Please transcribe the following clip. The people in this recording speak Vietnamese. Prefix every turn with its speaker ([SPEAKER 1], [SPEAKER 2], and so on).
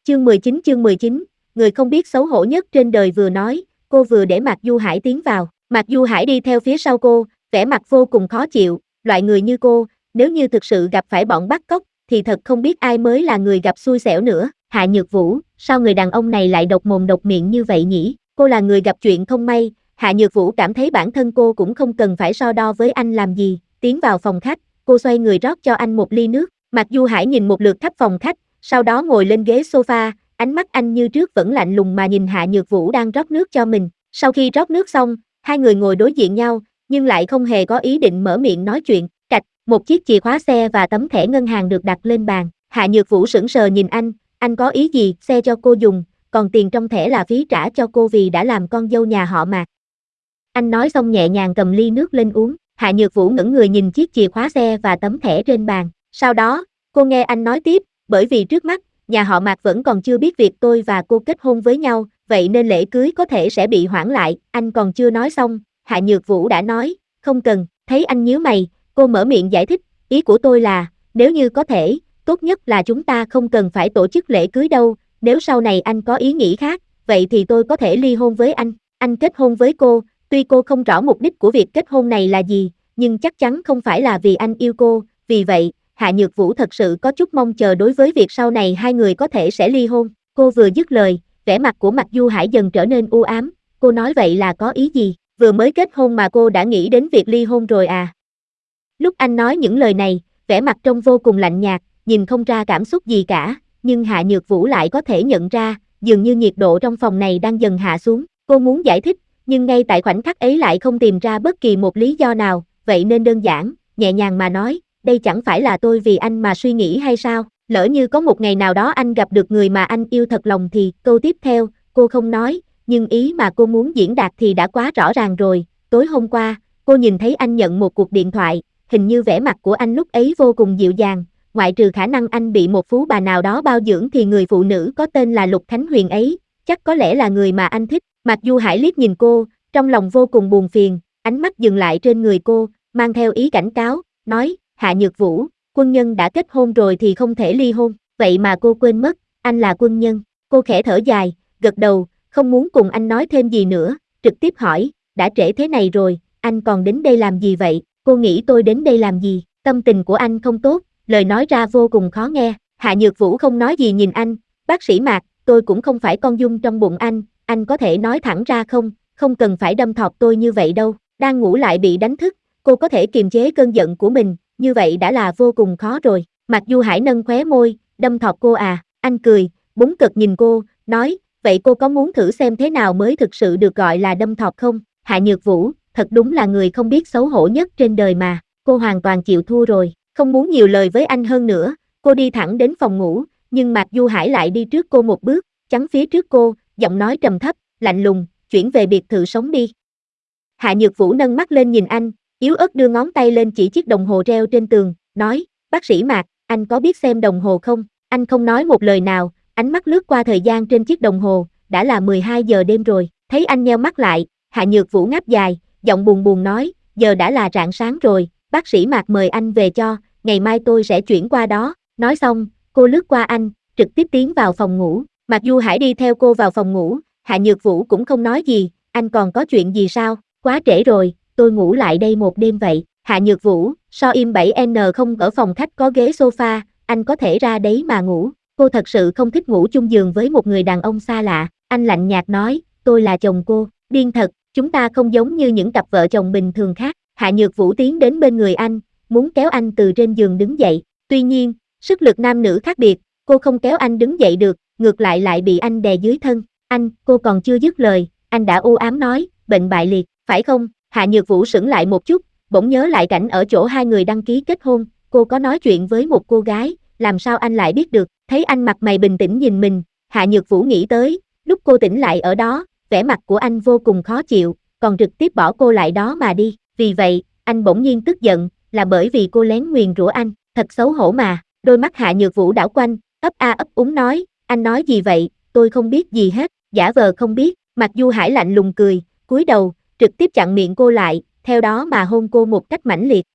[SPEAKER 1] Chương 19, người không biết xấu hổ nhất trên đời vừa nói, cô vừa để Mạc Du Hải tiến vào. Mạc Du Hải đi theo phía sau cô, vẻ mặt vô cùng khó chịu, loại người như cô, nếu như thực sự gặp phải bọn bắt cóc, thì thật không biết ai mới là người gặp xui xẻo nữa. Hạ Nhược Vũ, sao người đàn ông này lại độc mồm độc miệng như vậy nhỉ? Cô là người gặp chuyện không may, Hạ Nhược Vũ cảm thấy bản thân cô cũng không cần phải so đo với anh làm gì. Tiến vào phòng khách, cô xoay người rót cho anh một ly nước. Mạc Du Hải nhìn một lượt khắp phòng khách, sau đó ngồi lên ghế sofa, ánh mắt anh như trước vẫn lạnh lùng mà nhìn Hạ Nhược Vũ đang rót nước cho mình. Sau khi rót nước xong, hai người ngồi đối diện nhau, nhưng lại không hề có ý định mở miệng nói chuyện. Cạch, một chiếc chìa khóa xe và tấm thẻ ngân hàng được đặt lên bàn. Hạ Nhược Vũ sững sờ nhìn anh có ý gì? Xe cho cô dùng, còn tiền trong thẻ là phí trả cho cô vì đã làm con dâu nhà họ Mạc. Anh nói xong nhẹ nhàng cầm ly nước lên uống. Hạ Nhược Vũ ngẩng người nhìn chiếc chìa khóa xe và tấm thẻ trên bàn. Sau đó, cô nghe anh nói tiếp, bởi vì trước mắt, nhà họ Mạc vẫn còn chưa biết việc tôi và cô kết hôn với nhau, vậy nên lễ cưới có thể sẽ bị hoãn lại. Anh còn chưa nói xong, Hạ Nhược Vũ đã nói, không cần. Thấy anh nhíu mày, cô mở miệng giải thích, ý của tôi là, nếu như có thể, tốt nhất là chúng ta không cần phải tổ chức lễ cưới đâu, nếu sau này anh có ý nghĩ khác, vậy thì tôi có thể ly hôn với anh. Anh kết hôn với cô, tuy cô không rõ mục đích của việc kết hôn này là gì, nhưng chắc chắn không phải là vì anh yêu cô, vì vậy, Hạ Nhược Vũ thật sự có chút mong chờ đối với việc sau này hai người có thể sẽ ly hôn. Cô vừa dứt lời, vẻ mặt của Mạc Du Hải dần trở nên u ám, cô nói vậy là có ý gì? Vừa mới kết hôn mà cô đã nghĩ đến việc ly hôn rồi à? Lúc anh nói những lời này, vẻ mặt trông vô cùng lạnh nhạt, nhìn không ra cảm xúc gì cả, nhưng Hạ Nhược Vũ lại có thể nhận ra, dường như nhiệt độ trong phòng này đang dần hạ xuống. Cô muốn giải thích, nhưng ngay tại khoảnh khắc ấy lại không tìm ra bất kỳ một lý do nào, vậy nên đơn giản, nhẹ nhàng mà nói, đây chẳng phải là tôi vì anh mà suy nghĩ hay sao? Lỡ như có một ngày nào đó anh gặp được người mà anh yêu thật lòng thì, câu tiếp theo, cô không nói, nhưng ý mà cô muốn diễn đạt thì đã quá rõ ràng rồi. Tối hôm qua, cô nhìn thấy anh nhận một cuộc điện thoại, hình như vẻ mặt của anh lúc ấy vô cùng dịu dàng, ngoại trừ khả năng anh bị một phú bà nào đó bao dưỡng thì người phụ nữ có tên là Lục Khánh Huyền ấy, chắc có lẽ là người mà anh thích. Mạc Du Hải liếc nhìn cô, trong lòng vô cùng buồn phiền, ánh mắt dừng lại trên người cô, mang theo ý cảnh cáo, nói, Hạ Nhược Vũ, quân nhân đã kết hôn rồi thì không thể ly hôn, vậy mà cô quên mất, anh là quân nhân. Cô khẽ thở dài, gật đầu, không muốn cùng anh nói thêm gì nữa, trực tiếp hỏi, đã trễ thế này rồi, anh còn đến đây làm gì vậy? Cô nghĩ tôi đến đây làm gì? Tâm tình của anh không tốt, lời nói ra vô cùng khó nghe. Hạ Nhược Vũ không nói gì nhìn anh, bác sĩ Mạc, tôi cũng không phải con dung trong bụng anh có thể nói thẳng ra không, không cần phải đâm thọt tôi như vậy đâu. Đang ngủ lại bị đánh thức, cô có thể kiềm chế cơn giận của mình, như vậy đã là vô cùng khó rồi. Mạc Du Hải nâng khóe môi, đâm thọt cô à? Anh cười, búng cực nhìn cô, nói, vậy cô có muốn thử xem thế nào mới thực sự được gọi là đâm thọt không? Hạ Nhược Vũ, thật đúng là người không biết xấu hổ nhất trên đời mà, cô hoàn toàn chịu thua rồi, không muốn nhiều lời với anh hơn nữa, cô đi thẳng đến phòng ngủ, nhưng Mạc Du Hải lại đi trước cô một bước, chắn phía trước cô, giọng nói trầm thấp, lạnh lùng, chuyển về biệt thự sống đi. Hạ Nhược Vũ nâng mắt lên nhìn anh, yếu ớt đưa ngón tay lên chỉ chiếc đồng hồ treo trên tường, nói, bác sĩ Mạc, anh có biết xem đồng hồ không? Anh không nói một lời nào, ánh mắt lướt qua thời gian trên chiếc đồng hồ, đã là 12 giờ đêm rồi, thấy anh nheo mắt lại, Hạ Nhược Vũ ngáp dài, giọng buồn buồn nói, giờ đã là rạng sáng rồi, bác sĩ Mạc mời anh về cho, ngày mai tôi sẽ chuyển qua đó. Nói xong, cô lướt qua anh, trực tiếp tiến vào phòng ngủ. Mạc Du Hải đi theo cô vào phòng ngủ, Hạ Nhược Vũ cũng không nói gì, anh còn có chuyện gì sao? Quá trễ rồi, tôi ngủ lại đây một đêm vậy. Hạ Nhược Vũ, so im 7N không ở phòng khách có ghế sofa, anh có thể ra đấy mà ngủ. Cô thật sự không thích ngủ chung giường với một người đàn ông xa lạ. Anh lạnh nhạt nói, tôi là chồng cô, điên thật, chúng ta không giống như những cặp vợ chồng bình thường khác. Hạ Nhược Vũ tiến đến bên người anh, muốn kéo anh từ trên giường đứng dậy. Tuy nhiên, sức lực nam nữ khác biệt, cô không kéo anh đứng dậy được, ngược lại bị anh đè dưới thân. Anh, cô còn chưa dứt lời, anh đã u ám nói, bệnh bại liệt, phải không? Hạ Nhược Vũ sững lại một chút, bỗng nhớ lại cảnh ở chỗ hai người đăng ký kết hôn, cô có nói chuyện với một cô gái, làm sao anh lại biết được? Thấy anh mặt mày bình tĩnh nhìn mình, Hạ Nhược Vũ nghĩ tới, lúc cô tỉnh lại ở đó, vẻ mặt của anh vô cùng khó chịu, còn trực tiếp bỏ cô lại đó mà đi, vì vậy, anh bỗng nhiên tức giận, là bởi vì cô lén nguyền rủa anh, thật xấu hổ mà. Đôi mắt Hạ Nhược Vũ đảo quanh, ấp a ấp úng nói, anh nói gì vậy, tôi không biết gì hết, giả vờ không biết. Mạc Du Hải lạnh lùng cười, cúi đầu, trực tiếp chặn miệng cô lại, theo đó mà hôn cô một cách mãnh liệt.